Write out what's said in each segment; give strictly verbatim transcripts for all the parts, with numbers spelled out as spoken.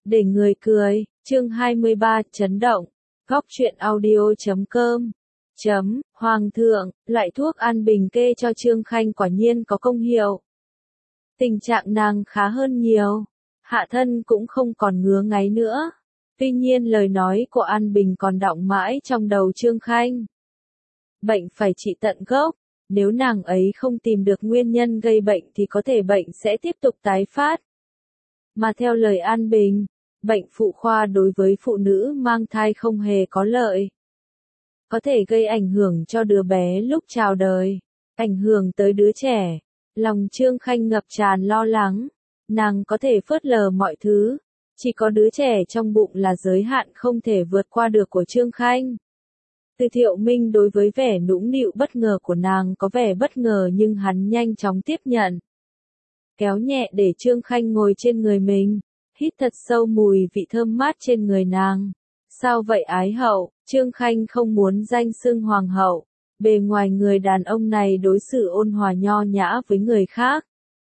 Để người cười, chương hai mươi ba, chấn động. Góc truyện audio chấm com. Chấm, Hoàng thượng, loại thuốc an bình kê cho Trương Khanh quả nhiên có công hiệu. Tình trạng nàng khá hơn nhiều, hạ thân cũng không còn ngứa ngáy nữa. Tuy nhiên lời nói của An Bình còn đọng mãi trong đầu Trương Khanh. Bệnh phải trị tận gốc, nếu nàng ấy không tìm được nguyên nhân gây bệnh thì có thể bệnh sẽ tiếp tục tái phát. Mà theo lời An Bình, bệnh phụ khoa đối với phụ nữ mang thai không hề có lợi. Có thể gây ảnh hưởng cho đứa bé lúc chào đời, ảnh hưởng tới đứa trẻ. Lòng Trương Khanh ngập tràn lo lắng, nàng có thể phớt lờ mọi thứ, chỉ có đứa trẻ trong bụng là giới hạn không thể vượt qua được của Trương Khanh. Từ Thiệu Minh đối với vẻ nũng nịu bất ngờ của nàng có vẻ bất ngờ nhưng hắn nhanh chóng tiếp nhận. Kéo nhẹ để Trương Khanh ngồi trên người mình, hít thật sâu mùi vị thơm mát trên người nàng. Sao vậy ái hậu? Trương Khanh không muốn danh xưng hoàng hậu. Bề ngoài người đàn ông này đối xử ôn hòa nho nhã với người khác.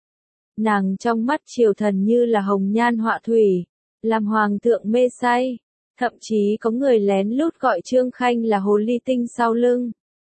Nàng trong mắt triều thần như là hồng nhan họa thủy, làm hoàng thượng mê say. Thậm chí có người lén lút gọi Trương Khanh là hồ ly tinh sau lưng.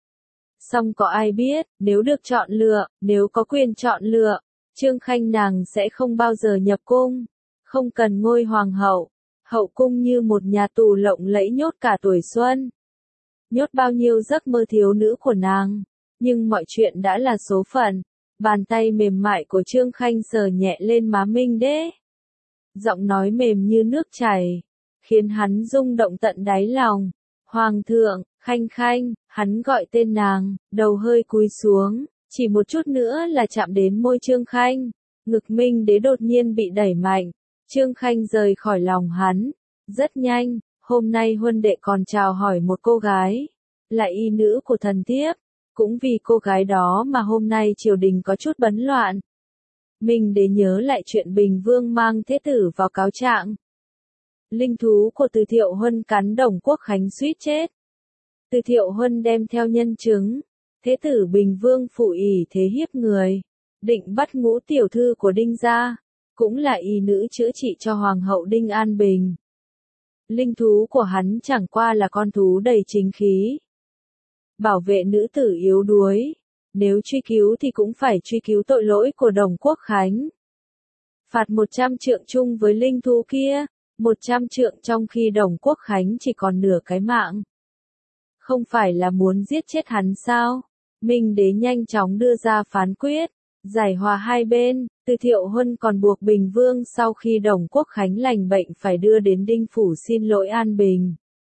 Song có ai biết, nếu được chọn lựa, nếu có quyền chọn lựa, Trương Khanh nàng sẽ không bao giờ nhập cung, không cần ngôi hoàng hậu. Hậu cung như một nhà tù lộng lẫy nhốt cả tuổi xuân. Nhốt bao nhiêu giấc mơ thiếu nữ của nàng, nhưng mọi chuyện đã là số phận. Bàn tay mềm mại của Trương Khanh sờ nhẹ lên má Minh Đế. Giọng nói mềm như nước chảy, khiến hắn rung động tận đáy lòng. Hoàng thượng, Khanh Khanh, hắn gọi tên nàng, đầu hơi cúi xuống, chỉ một chút nữa là chạm đến môi Trương Khanh. Ngực Minh Đế đột nhiên bị đẩy mạnh, Trương Khanh rời khỏi lòng hắn. Rất nhanh, hôm nay huân đệ còn chào hỏi một cô gái, là y nữ của thần thiếp. Cũng vì cô gái đó mà hôm nay triều đình có chút bấn loạn. Minh Đế nhớ lại chuyện Bình Vương mang thế tử vào cáo trạng. Linh thú của Từ Thiệu Huân cắn Đồng Quốc Khánh suýt chết. Từ Thiệu Huân đem theo nhân chứng, thế tử Bình Vương phụ ỷ thế hiếp người, định bắt ngũ tiểu thư của Đinh gia, cũng là y nữ chữa trị cho Hoàng hậu Đinh An Bình. Linh thú của hắn chẳng qua là con thú đầy chính khí. Bảo vệ nữ tử yếu đuối, nếu truy cứu thì cũng phải truy cứu tội lỗi của Đồng Quốc Khánh. Phạt một trăm trượng chung với linh thú kia, một trăm trượng trong khi Đồng Quốc Khánh chỉ còn nửa cái mạng. Không phải là muốn giết chết hắn sao? Minh Đế nhanh chóng đưa ra phán quyết, giải hòa hai bên. Từ Thiệu Huân còn buộc Bình Vương sau khi Đồng Quốc Khánh lành bệnh phải đưa đến Đinh Phủ xin lỗi An Bình.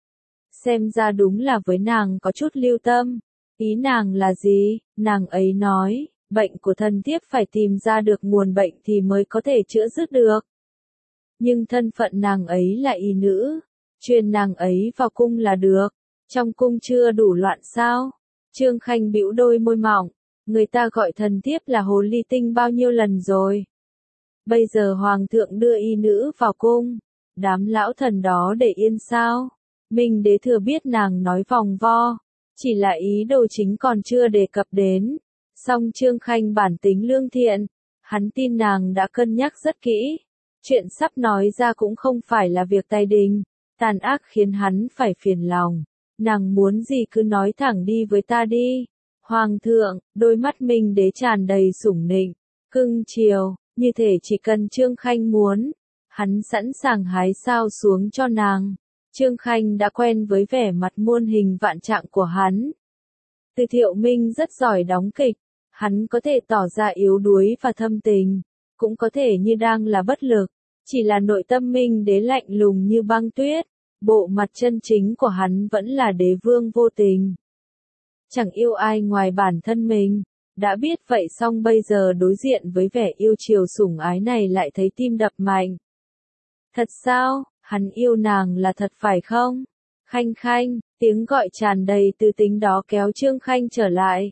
Xem ra đúng là với nàng có chút lưu tâm. Ý nàng là gì? Nàng ấy nói, bệnh của thần thiếp phải tìm ra được nguồn bệnh thì mới có thể chữa dứt được. Nhưng thân phận nàng ấy là y nữ, truyền nàng ấy vào cung là được. Trong cung chưa đủ loạn sao? Trương Khanh bĩu đôi môi mỏng, người ta gọi thần thiếp là hồ ly tinh bao nhiêu lần rồi. Bây giờ hoàng thượng đưa y nữ vào cung, đám lão thần đó để yên sao? Minh Đế thừa biết nàng nói vòng vo, chỉ là ý đồ chính còn chưa đề cập đến. Song Trương Khanh bản tính lương thiện, hắn tin nàng đã cân nhắc rất kỹ. Chuyện sắp nói ra cũng không phải là việc tay đình, tàn ác khiến hắn phải phiền lòng. Nàng muốn gì cứ nói thẳng đi với ta đi. Hoàng thượng, đôi mắt Minh Đế tràn đầy sủng nịnh, cưng chiều, như thể chỉ cần Trương Khanh muốn, hắn sẵn sàng hái sao xuống cho nàng. Trương Khanh đã quen với vẻ mặt muôn hình vạn trạng của hắn. Từ Thiệu Minh rất giỏi đóng kịch, hắn có thể tỏ ra yếu đuối và thâm tình, cũng có thể như đang là bất lực, chỉ là nội tâm Minh Đế lạnh lùng như băng tuyết, bộ mặt chân chính của hắn vẫn là đế vương vô tình. Chẳng yêu ai ngoài bản thân mình, đã biết vậy song bây giờ đối diện với vẻ yêu chiều sủng ái này lại thấy tim đập mạnh. Thật sao? Hắn yêu nàng là thật phải không? Khanh Khanh, tiếng gọi tràn đầy tư tính đó kéo Trương Khanh trở lại.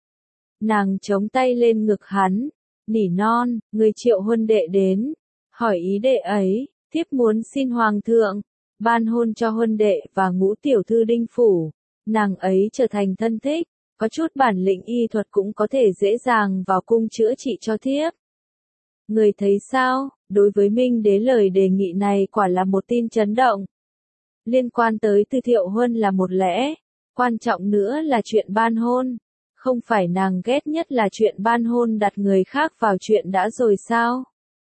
Nàng chống tay lên ngực hắn, nỉ non, người Triệu huân đệ đến, hỏi ý đệ ấy, thiếp muốn xin hoàng thượng, ban hôn cho huân đệ và ngũ tiểu thư Đinh Phủ. Nàng ấy trở thành thân thích, có chút bản lĩnh y thuật cũng có thể dễ dàng vào cung chữa trị cho thiếp. Người thấy sao? Đối với Minh Đế lời đề nghị này quả là một tin chấn động. Liên quan tới Từ Thiệu Huân là một lẽ, quan trọng nữa là chuyện ban hôn. Không phải nàng ghét nhất là chuyện ban hôn đặt người khác vào chuyện đã rồi sao?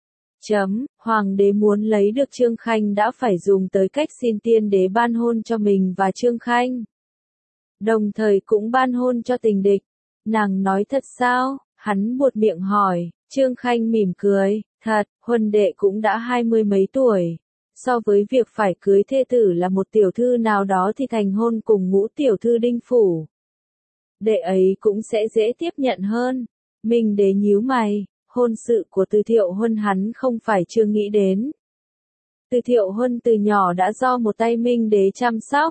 Chấm, Hoàng đế muốn lấy được Trương Khanh đã phải dùng tới cách xin tiên đế ban hôn cho mình và Trương Khanh. Đồng thời cũng ban hôn cho tình địch. Nàng nói thật sao? Hắn buột miệng hỏi. Trương Khanh mỉm cười. Thật, Huân đệ cũng đã hai mươi mấy tuổi. So với việc phải cưới thê tử là một tiểu thư nào đó thì thành hôn cùng ngũ tiểu thư Đinh Phủ. Đệ ấy cũng sẽ dễ tiếp nhận hơn. Minh Đế nhíu mày. Hôn sự của Từ Thiệu Huân hắn không phải chưa nghĩ đến. Từ Thiệu Huân từ nhỏ đã do một tay Minh Đế chăm sóc.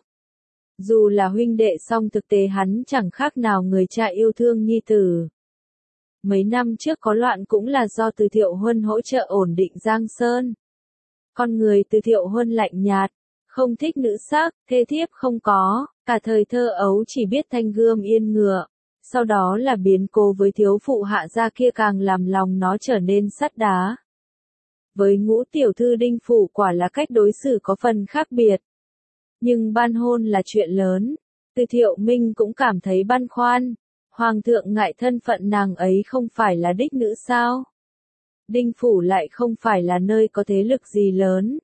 Dù là huynh đệ song thực tế hắn chẳng khác nào người cha yêu thương nhi tử. Mấy năm trước có loạn cũng là do Từ Thiệu Huân hỗ trợ ổn định Giang Sơn. Con người Từ Thiệu Huân lạnh nhạt, không thích nữ sắc, thê thiếp không có, cả thời thơ ấu chỉ biết thanh gươm yên ngựa. Sau đó là biến cố với thiếu phụ Hạ gia kia càng làm lòng nó trở nên sắt đá. Với ngũ tiểu thư Đinh Phủ quả là cách đối xử có phần khác biệt. Nhưng ban hôn là chuyện lớn. Từ Thiệu Minh cũng cảm thấy băn khoăn. Hoàng thượng ngại thân phận nàng ấy không phải là đích nữ sao? Đinh Phủ lại không phải là nơi có thế lực gì lớn.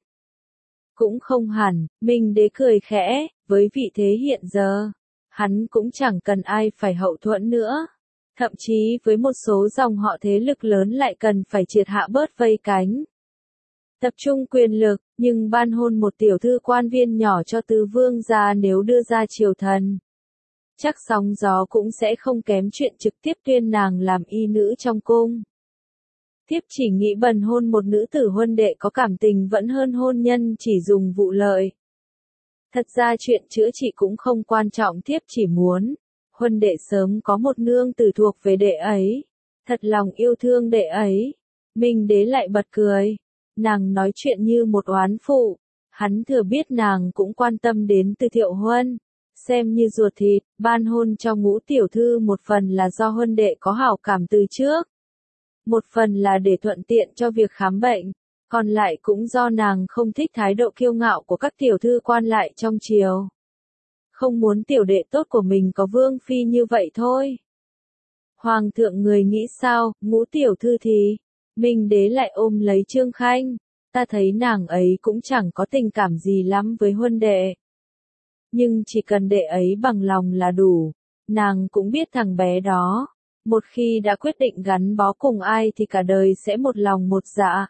Cũng không hẳn, Minh Đế cười khẽ, với vị thế hiện giờ. Hắn cũng chẳng cần ai phải hậu thuẫn nữa. Thậm chí với một số dòng họ thế lực lớn lại cần phải triệt hạ bớt vây cánh. Tập trung quyền lực, nhưng ban hôn một tiểu thư quan viên nhỏ cho tứ vương gia nếu đưa ra triều thần. Chắc sóng gió cũng sẽ không kém chuyện trực tiếp tuyên nàng làm y nữ trong cung. Thiếp chỉ nghĩ bần hôn một nữ tử huân đệ có cảm tình vẫn hơn hôn nhân chỉ dùng vụ lợi. Thật ra chuyện chữa trị cũng không quan trọng, thiếp chỉ muốn huân đệ sớm có một nương tử thuộc về đệ ấy. Thật lòng yêu thương đệ ấy. Minh Đế lại bật cười. Nàng nói chuyện như một oán phụ. Hắn thừa biết nàng cũng quan tâm đến Từ Thiệu Huân. Xem như ruột thịt, ban hôn cho ngũ tiểu thư một phần là do huân đệ có hảo cảm từ trước. Một phần là để thuận tiện cho việc khám bệnh. Còn lại cũng do nàng không thích thái độ kiêu ngạo của các tiểu thư quan lại trong triều. Không muốn tiểu đệ tốt của mình có vương phi như vậy thôi. Hoàng thượng người nghĩ sao, ngũ tiểu thư thì... Minh Đế lại ôm lấy Trương Khanh. Ta thấy nàng ấy cũng chẳng có tình cảm gì lắm với huân đệ. Nhưng chỉ cần đệ ấy bằng lòng là đủ. Nàng cũng biết thằng bé đó. Một khi đã quyết định gắn bó cùng ai thì cả đời sẽ một lòng một dạ.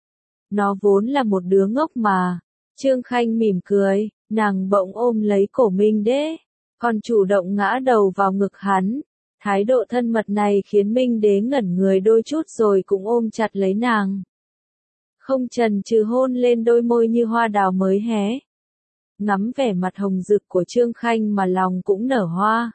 Nó vốn là một đứa ngốc mà. Trương Khanh mỉm cười, nàng bỗng ôm lấy cổ Minh Đế, còn chủ động ngã đầu vào ngực hắn. Thái độ thân mật này khiến Minh Đế ngẩn người đôi chút rồi cũng ôm chặt lấy nàng. Không chần chừ hôn lên đôi môi như hoa đào mới hé. Ngắm vẻ mặt hồng rực của Trương Khanh mà lòng cũng nở hoa.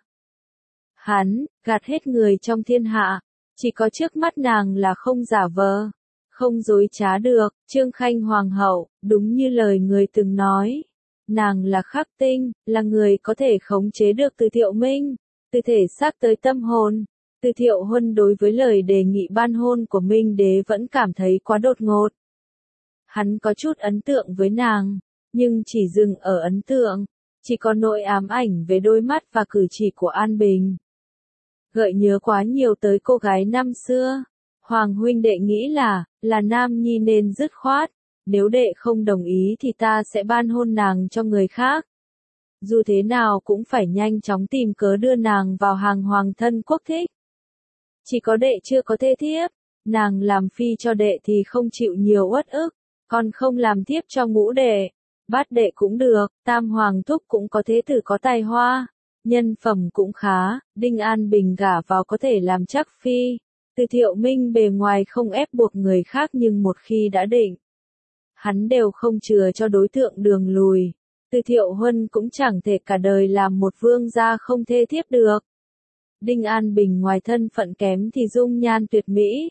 Hắn, gạt hết người trong thiên hạ, chỉ có trước mắt nàng là không giả vờ, không dối trá được. Trương Khanh hoàng hậu, đúng như lời người từng nói. Nàng là khắc tinh, là người có thể khống chế được Từ Thiệu Minh, từ thể xác tới tâm hồn. Từ Thiệu Huân đối với lời đề nghị ban hôn của Minh Đế vẫn cảm thấy quá đột ngột. Hắn có chút ấn tượng với nàng, nhưng chỉ dừng ở ấn tượng, chỉ có nỗi ám ảnh về đôi mắt và cử chỉ của An Bình. Gợi nhớ quá nhiều tới cô gái năm xưa. Hoàng huynh đệ nghĩ là, là nam nhi nên dứt khoát. Nếu đệ không đồng ý thì ta sẽ ban hôn nàng cho người khác. Dù thế nào cũng phải nhanh chóng tìm cớ đưa nàng vào hàng hoàng thân quốc thích. Chỉ có đệ chưa có thê thiếp, nàng làm phi cho đệ thì không chịu nhiều uất ức, còn không làm thiếp cho ngũ đệ, bát đệ cũng được, tam hoàng thúc cũng có thế tử có tài hoa, nhân phẩm cũng khá, Đinh An Bình gả vào có thể làm chắc phi. Từ Thiệu Minh bề ngoài không ép buộc người khác nhưng một khi đã định, hắn đều không chừa cho đối tượng đường lùi. Từ Thiệu Huân cũng chẳng thể cả đời làm một vương gia không thê thiếp được. Đinh An Bình ngoài thân phận kém thì dung nhan tuyệt mỹ,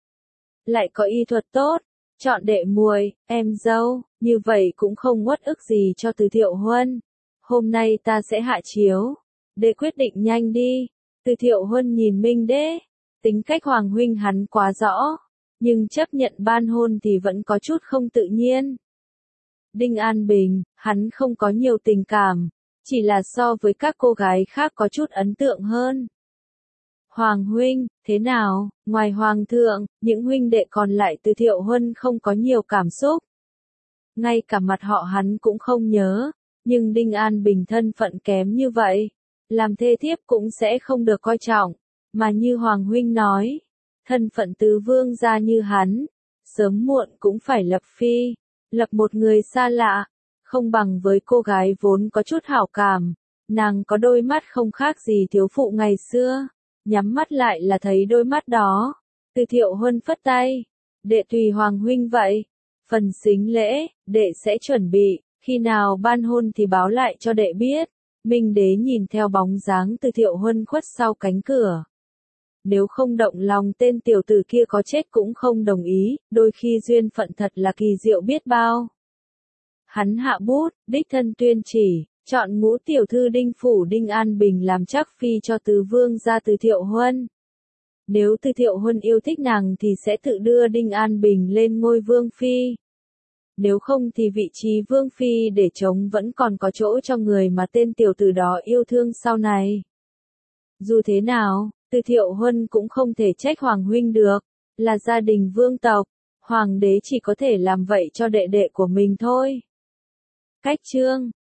lại có y thuật tốt, chọn đệ muội, em dâu, như vậy cũng không uất ức gì cho Từ Thiệu Huân. Hôm nay ta sẽ hạ chiếu, đệ quyết định nhanh đi. Từ Thiệu Huân nhìn Minh Đế, tính cách hoàng huynh hắn quá rõ, nhưng chấp nhận ban hôn thì vẫn có chút không tự nhiên. Đinh An Bình, hắn không có nhiều tình cảm, chỉ là so với các cô gái khác có chút ấn tượng hơn. Hoàng huynh, thế nào, ngoài hoàng thượng, những huynh đệ còn lại từ Thiệu Huân không có nhiều cảm xúc. Ngay cả mặt họ hắn cũng không nhớ, nhưng Đinh An Bình thân phận kém như vậy, làm thê thiếp cũng sẽ không được coi trọng, mà như Hoàng huynh nói, thân phận tứ vương gia như hắn, sớm muộn cũng phải lập phi, lập một người xa lạ, không bằng với cô gái vốn có chút hảo cảm, nàng có đôi mắt không khác gì thiếu phụ ngày xưa, nhắm mắt lại là thấy đôi mắt đó. Từ Thiệu Huân phất tay, đệ tùy Hoàng huynh vậy, phần sính lễ, đệ sẽ chuẩn bị, khi nào ban hôn thì báo lại cho đệ biết. Minh Đế nhìn theo bóng dáng Từ Thiệu Huân khuất sau cánh cửa. Nếu không động lòng tên tiểu tử kia có chết cũng không đồng ý, đôi khi duyên phận thật là kỳ diệu biết bao. Hắn hạ bút, đích thân tuyên chỉ, chọn ngũ tiểu thư Đinh phủ Đinh An Bình làm chắc phi cho tứ vương gia Từ Thiệu Huân. Nếu Từ Thiệu Huân yêu thích nàng thì sẽ tự đưa Đinh An Bình lên ngôi vương phi. Nếu không thì vị trí vương phi để trống vẫn còn có chỗ cho người mà tên tiểu tử đó yêu thương sau này. Dù thế nào, Từ Thiệu Huân cũng không thể trách Hoàng huynh được, là gia đình vương tộc, Hoàng đế chỉ có thể làm vậy cho đệ đệ của mình thôi. Cách chương